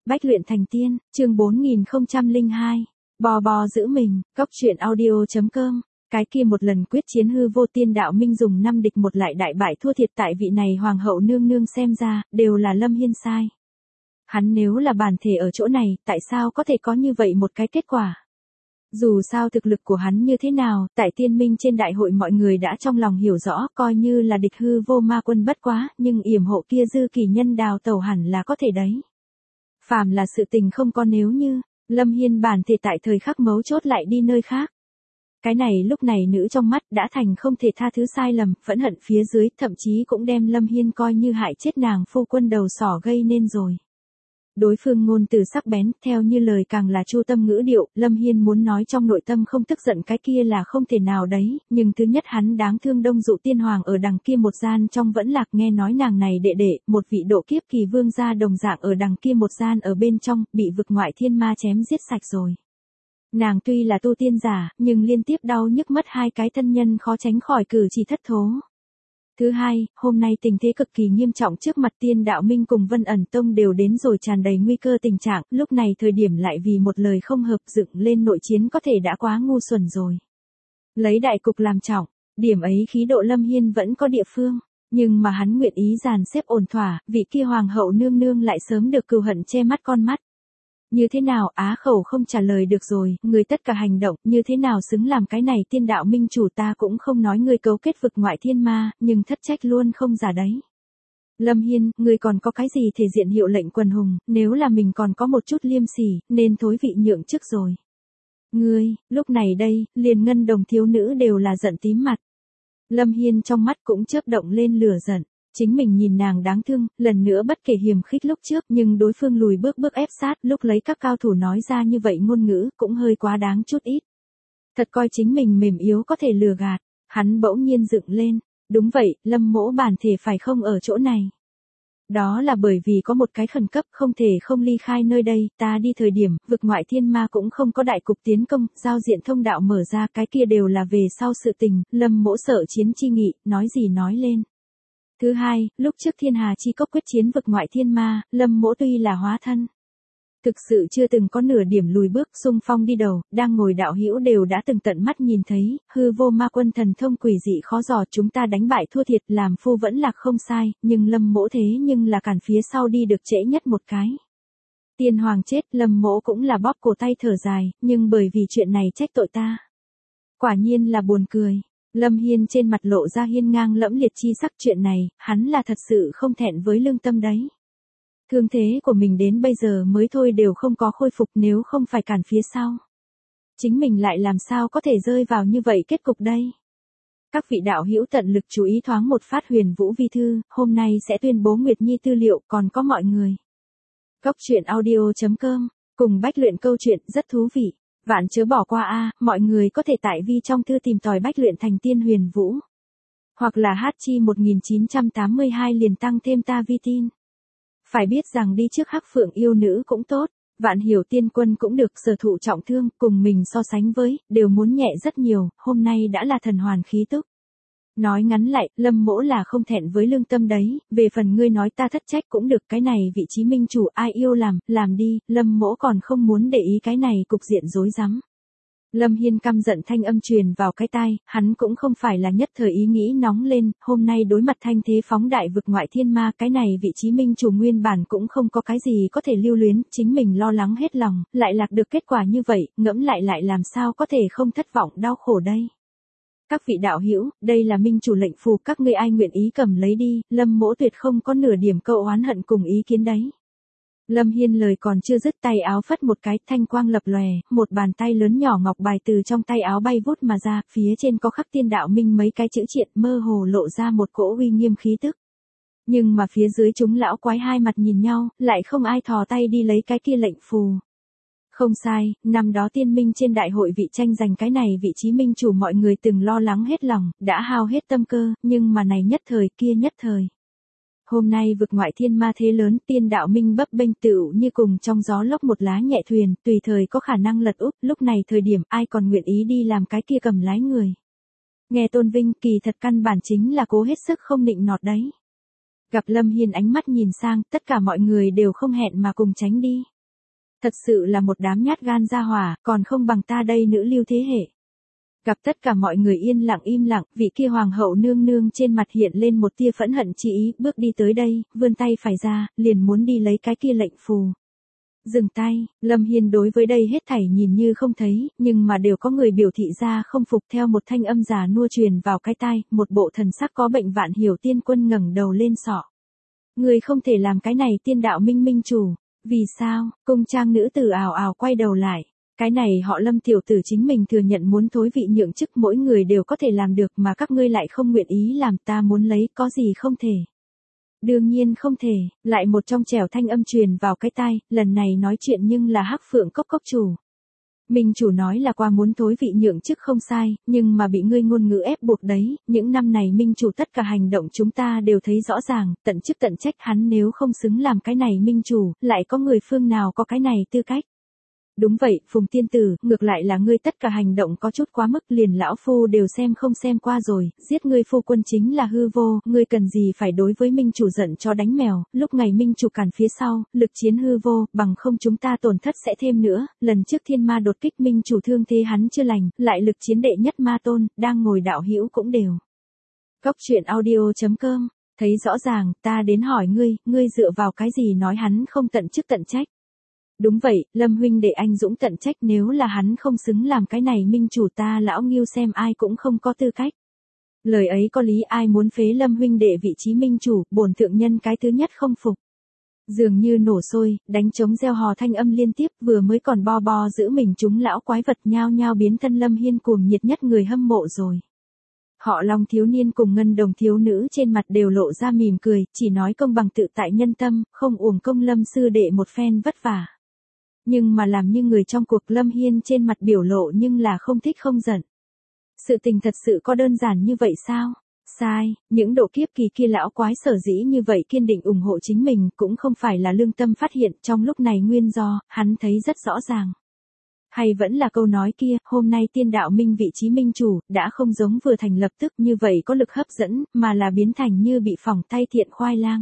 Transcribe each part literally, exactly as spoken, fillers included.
Bách luyện thành tiên, chương bốn nghìn không trăm lẻ hai. Bò bò giữ mình, góc truyện audio chấm com. Cái kia một lần quyết chiến hư vô tiên đạo minh dùng năm địch một lại đại bại thua thiệt tại vị này hoàng hậu nương nương xem ra, đều là Lâm Hiên sai. Hắn nếu là bản thể ở chỗ này, tại sao có thể có như vậy một cái kết quả? Dù sao thực lực của hắn như thế nào, tại tiên minh trên đại hội mọi người đã trong lòng hiểu rõ, coi như là địch hư vô ma quân bất quá, nhưng yểm hộ kia dư kỳ nhân đào tẩu hẳn là có thể đấy. Phàm là sự tình không có nếu như, Lâm Hiên bản thể tại thời khắc mấu chốt lại đi nơi khác. Cái này lúc này nữ trong mắt đã thành không thể tha thứ sai lầm, phẫn hận phía dưới, thậm chí cũng đem Lâm Hiên coi như hại chết nàng phu quân đầu sỏ gây nên rồi. Đối phương ngôn từ sắc bén, theo như lời càng là chu tâm ngữ điệu, Lâm Hiên muốn nói trong nội tâm không tức giận cái kia là không thể nào đấy, nhưng thứ nhất hắn đáng thương Đông Dụ tiên hoàng ở đằng kia một gian trong vẫn lạc, nghe nói nàng này đệ đệ, một vị độ kiếp kỳ vương gia đồng dạng ở đằng kia một gian ở bên trong, bị vực ngoại thiên ma chém giết sạch rồi. Nàng tuy là tu tiên giả, nhưng liên tiếp đau nhức mất hai cái thân nhân khó tránh khỏi cử chỉ thất thố. Thứ hai, hôm nay tình thế cực kỳ nghiêm trọng, trước mặt tiên đạo minh cùng Vân ẩn tông đều đến rồi, tràn đầy nguy cơ tình trạng, lúc này thời điểm lại vì một lời không hợp dựng lên nội chiến có thể đã quá ngu xuẩn rồi. Lấy đại cục làm trọng, điểm ấy khí độ Lâm Hiên vẫn có địa phương, nhưng mà hắn nguyện ý dàn xếp ổn thỏa, vị kia hoàng hậu nương nương lại sớm được cừu hận che mắt con mắt. Như thế nào, á khẩu không trả lời được rồi, người tất cả hành động, như thế nào xứng làm cái này tiên đạo minh chủ, ta cũng không nói ngươi cấu kết vực ngoại thiên ma, nhưng thất trách luôn không giả đấy. Lâm Hiên, ngươi còn có cái gì thể diện hiệu lệnh quần hùng, nếu là mình còn có một chút liêm sỉ, nên thối vị nhượng trước rồi. Ngươi, lúc này đây, liền ngân đồng thiếu nữ đều là giận tím mặt. Lâm Hiên trong mắt cũng chớp động lên lửa giận. Chính mình nhìn nàng đáng thương, lần nữa bất kể hiềm khích lúc trước, nhưng đối phương lùi bước bước ép sát, lúc lấy các cao thủ nói ra như vậy ngôn ngữ, cũng hơi quá đáng chút ít. Thật coi chính mình mềm yếu có thể lừa gạt, hắn bỗng nhiên dựng lên. Đúng vậy, Lâm mỗ bản thể phải không ở chỗ này. Đó là bởi vì có một cái khẩn cấp, không thể không ly khai nơi đây, ta đi thời điểm, vực ngoại thiên ma cũng không có đại cục tiến công, giao diện thông đạo mở ra, cái kia đều là về sau sự tình, Lâm mỗ sợ chiến chi nghị, nói gì nói lên. Thứ hai, lúc trước thiên hà chi cốc quyết chiến vực ngoại thiên ma, Lâm mỗ tuy là hóa thân. Thực sự chưa từng có nửa điểm lùi bước, xung phong đi đầu, đang ngồi đạo hữu đều đã từng tận mắt nhìn thấy, hư vô ma quân thần thông quỷ dị khó dò, chúng ta đánh bại thua thiệt, làm phu vẫn là không sai, nhưng Lâm mỗ thế nhưng là cản phía sau đi được trễ nhất một cái. Tiên hoàng chết, Lâm mỗ cũng là bóp cổ tay thở dài, nhưng bởi vì chuyện này trách tội ta. Quả nhiên là buồn cười. Lâm Hiên trên mặt lộ ra hiên ngang lẫm liệt chi sắc, chuyện này, hắn là thật sự không thẹn với lương tâm đấy. Thương thế của mình đến bây giờ mới thôi đều không có khôi phục, nếu không phải cản phía sau. Chính mình lại làm sao có thể rơi vào như vậy kết cục đây. Các vị đạo hữu tận lực chú ý thoáng một phát Huyền Vũ Vi Thư, hôm nay sẽ tuyên bố Nguyệt Nhi tư liệu, còn có mọi người. Góc truyện audio chấm com, cùng Bách luyện câu chuyện rất thú vị. Vạn chớ bỏ qua a, mọi người có thể tại vi trong thư tìm tòi Bách luyện thành tiên Huyền Vũ. Hoặc là hát chi một nghìn chín trăm tám mươi hai liền tăng thêm ta vi tin. Phải biết rằng đi trước Hắc Phượng yêu nữ cũng tốt, Vạn Hiểu tiên quân cũng được, sở thụ trọng thương, cùng mình so sánh với, đều muốn nhẹ rất nhiều, hôm nay đã là thần hoàn khí túc. Nói ngắn lại, Lâm mỗ là không thẹn với lương tâm đấy, về phần ngươi nói ta thất trách cũng được, cái này vị trí minh chủ ai yêu làm, làm đi, Lâm mỗ còn không muốn để ý cái này cục diện rối rắm. Lâm Hiên căm giận thanh âm truyền vào cái tai, hắn cũng không phải là nhất thời ý nghĩ nóng lên, hôm nay đối mặt thanh thế phóng đại vực ngoại thiên ma, cái này vị trí minh chủ nguyên bản cũng không có cái gì có thể lưu luyến, chính mình lo lắng hết lòng, lại lạc được kết quả như vậy, ngẫm lại lại làm sao có thể không thất vọng đau khổ đây. Các vị đạo hữu, đây là minh chủ lệnh phù, các ngươi ai nguyện ý cầm lấy đi, Lâm mỗ tuyệt không có nửa điểm cậu oán hận cùng ý kiến đấy. Lâm Hiên lời còn chưa dứt, tay áo phất một cái, thanh quang lập lòe, một bàn tay lớn nhỏ ngọc bài từ trong tay áo bay vút mà ra, phía trên có khắc tiên đạo minh mấy cái chữ triện, mơ hồ lộ ra một cỗ uy nghiêm khí tức. Nhưng mà phía dưới chúng lão quái hai mặt nhìn nhau, lại không ai thò tay đi lấy cái kia lệnh phù. Không sai, năm đó tiên minh trên đại hội vị tranh giành cái này vị trí minh chủ mọi người từng lo lắng hết lòng, đã hao hết tâm cơ, nhưng mà này nhất thời kia nhất thời. Hôm nay vực ngoại thiên ma thế lớn, tiên đạo minh bấp bênh tựu như cùng trong gió lốc một lá nhẹ thuyền, tùy thời có khả năng lật úp, lúc này thời điểm ai còn nguyện ý đi làm cái kia cầm lái người. Nghe tôn vinh, kỳ thật căn bản chính là cố hết sức không nịnh nọt đấy. Gặp Lâm Hiên ánh mắt nhìn sang, tất cả mọi người đều không hẹn mà cùng tránh đi. Thật sự là một đám nhát gan ra hỏa, còn không bằng ta đây nữ lưu thế hệ. Gặp tất cả mọi người yên lặng im lặng, vị kia hoàng hậu nương nương trên mặt hiện lên một tia phẫn hận chi ý, bước đi tới đây, vươn tay phải ra, liền muốn đi lấy cái kia lệnh phù. Dừng tay, Lâm Hiên đối với đây hết thảy nhìn như không thấy, nhưng mà đều có người biểu thị ra không phục theo một thanh âm già nua truyền vào cái tai, một bộ thần sắc có bệnh vạn hiểu tiên quân ngẩng đầu lên sọ. Người không thể làm cái này tiên đạo minh minh chủ, vì sao, cung trang nữ tử ào ào quay đầu lại. Cái này họ Lâm tiểu tử chính mình thừa nhận muốn thối vị nhượng chức mỗi người đều có thể làm được mà các ngươi lại không nguyện ý làm, ta muốn lấy có gì không thể. Đương nhiên không thể, lại một trong trẻo thanh âm truyền vào cái tai, lần này nói chuyện nhưng là Hắc Phượng Cốc cốc chủ. Minh chủ nói là qua muốn thối vị nhượng chức không sai, nhưng mà bị ngươi ngôn ngữ ép buộc đấy, những năm này Minh chủ tất cả hành động chúng ta đều thấy rõ ràng, tận chức tận trách, hắn nếu không xứng làm cái này Minh chủ, lại có người phương nào có cái này tư cách. Đúng vậy, Phùng tiên tử, ngược lại là ngươi tất cả hành động có chút quá mức, liền lão phu đều xem không xem qua rồi, giết ngươi phu quân chính là hư vô, ngươi cần gì phải đối với minh chủ giận cho đánh mèo, lúc ngày minh chủ cản phía sau, lực chiến hư vô, bằng không chúng ta tổn thất sẽ thêm nữa, lần trước thiên ma đột kích minh chủ thương thế hắn chưa lành, lại lực chiến đệ nhất ma tôn, đang ngồi đạo hữu cũng đều. Cốc truyện audio chấm com, thấy rõ ràng, ta đến hỏi ngươi, ngươi dựa vào cái gì nói hắn không tận chức tận trách. Đúng vậy, Lâm huynh để anh dũng tận trách, nếu là hắn không xứng làm cái này minh chủ ta lão Ngưu xem ai cũng không có tư cách. Lời ấy có lý, ai muốn phế Lâm huynh đệ vị trí minh chủ, bổn thượng nhân cái thứ nhất không phục. Dường như nổ sôi, đánh trống gieo hò thanh âm liên tiếp, vừa mới còn bo bo giữ mình chúng lão quái vật nhao nhao biến thân Lâm Hiên cuồng nhiệt nhất người hâm mộ rồi. Họ Long thiếu niên cùng Ngân Đồng thiếu nữ trên mặt đều lộ ra mỉm cười, chỉ nói công bằng tự tại nhân tâm, không uổng công Lâm sư đệ một phen vất vả. Nhưng mà làm như người trong cuộc, Lâm Hiên trên mặt biểu lộ nhưng là không thích không giận. Sự tình thật sự có đơn giản như vậy sao? Sai, những độ kiếp kỳ kia lão quái sở dĩ như vậy kiên định ủng hộ chính mình cũng không phải là lương tâm phát hiện, trong lúc này nguyên do, hắn thấy rất rõ ràng. Hay vẫn là câu nói kia, hôm nay tiên đạo minh vị trí minh chủ, đã không giống vừa thành lập tức như vậy có lực hấp dẫn, mà là biến thành như bị phỏng tay thiện khoai lang.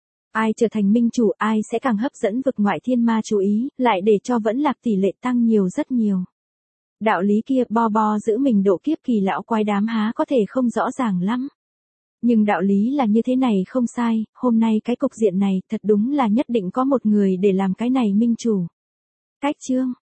Ai trở thành minh chủ, ai sẽ càng hấp dẫn vực ngoại thiên ma chú ý, lại để cho vẫn lạc tỷ lệ tăng nhiều rất nhiều. Đạo lý kia, bo bo giữ mình độ kiếp kỳ lão quái đám há có thể không rõ ràng lắm. Nhưng đạo lý là như thế này không sai, hôm nay cái cục diện này, thật đúng là nhất định có một người để làm cái này minh chủ. Cách chương